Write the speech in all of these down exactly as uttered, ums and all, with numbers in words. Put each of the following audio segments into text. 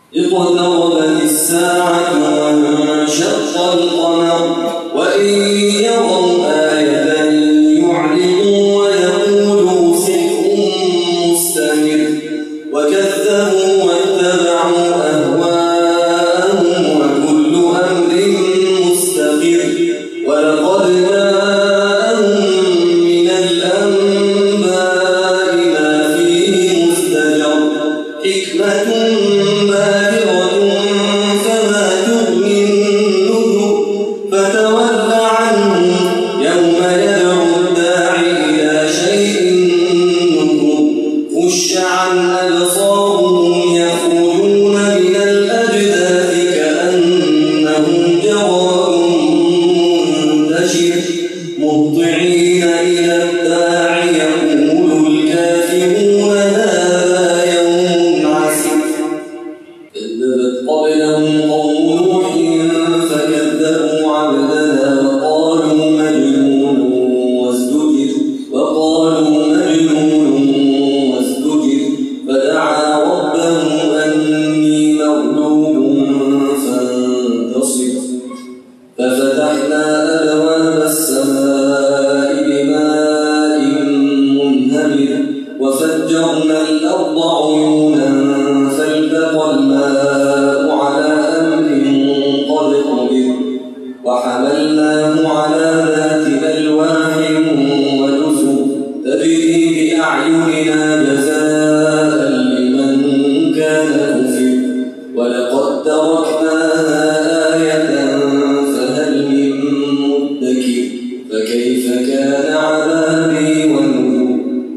اقتربت الساعة وانشق القمر وإن يروا آية يعرضوا ويقولوا سحر مستمر وكذبوا واتبعوا أهواءهم وكل أمر مستقر ولقد جاءهم من الأنباء ما فيه مزدجر حكمة بالغة فما تغني النذر فتول عنهم يوم يدعو الداعي إلى شيء نكر خش عن أبصارهم يخرجون من الأجداث كأنهم جراد منتشر مهطعين إلى الداعي يقول الكافرون هذا يوم عسر كذبت قبلهم قوم نوح فكذبوا عبدنا وقالوا مجنون وازدجر وقالوا مجنون وازدجر فدعا ربه أني مغلوب فانتصر ففتحنا أبواب السماء بماء منهمر وفجرنا الأرض عيونا فالتقى الماء على أمر قد قدر وحملناه على ذات ألواح ودسر تجري بأعيننا جزاء لمن كان كفر ولقد تركناها آية فهل من مدكر فكيف كان عذابي ونذر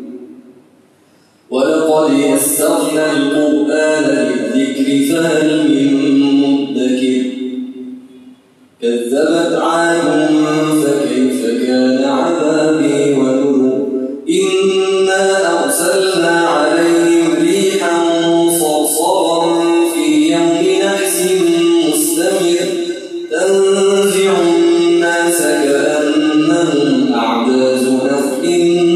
ولقد يسرنا القرآن للذكر فهل من مدكر كذبت عاد فكيف كان عذابي ونذر إنا أرسلنا عليهم ريحا صرصرا في يوم نحس مستمر تنزع الناس كأنهم أعجاز نخل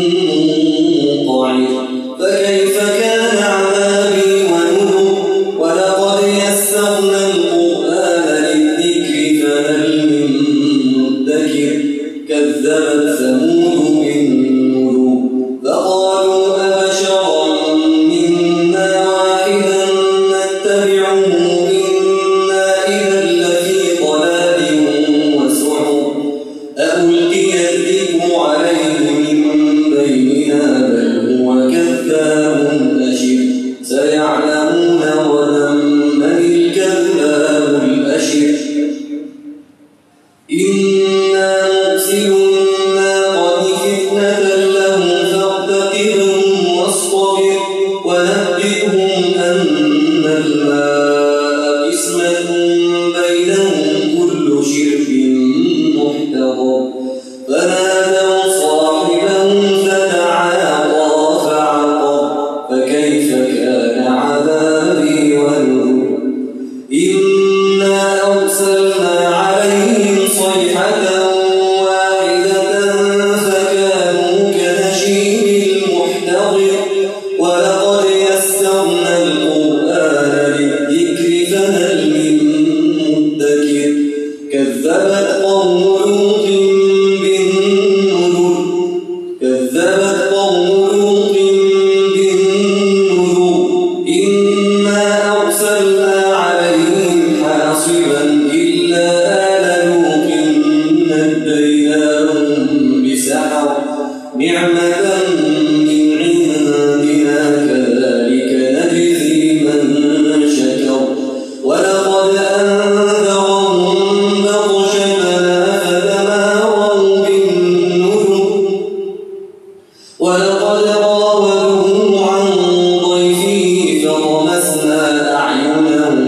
منقعر فكيف كان عذابي ونذر ولقد يسرنا القرآن للذكر فهل من مدكر كذبت ثمود بالنذر فقالوا أبشرا منا واحدا نتبعه إنا إذا لفي ضلال وسعر أألقي الذكر عليه من بيننا بل هو كذاب أشر سيعلمون غدا من الكذاب الأشر إنا مرسل الناقة فتنة لهم فارتقبهم واصطبر ونبئهم أن الماء قسمة بينهم كل شرب محتضر فنادوا صاحبهم فتعاطى فعقر فكيف كان عذابي ونذر إنا أرسلنا عليهم صيحة واحدة فكانوا كنشيب المحتضر ولقد يسرنا القرآن للذكر فهل من مدكر كذبت قوم لوط بالنذر كذبت قوم لوط بالنذر إنا أرسلنا عليهم حاصبا إلا آل لوط نجيناهم بسحر نعمة من عندنا كذلك نجزي من شكر ولقد أنذرهم بطشتنا فتماروا بالنذر ولقد راودوه عن ضيفه فطمسنا أعينهم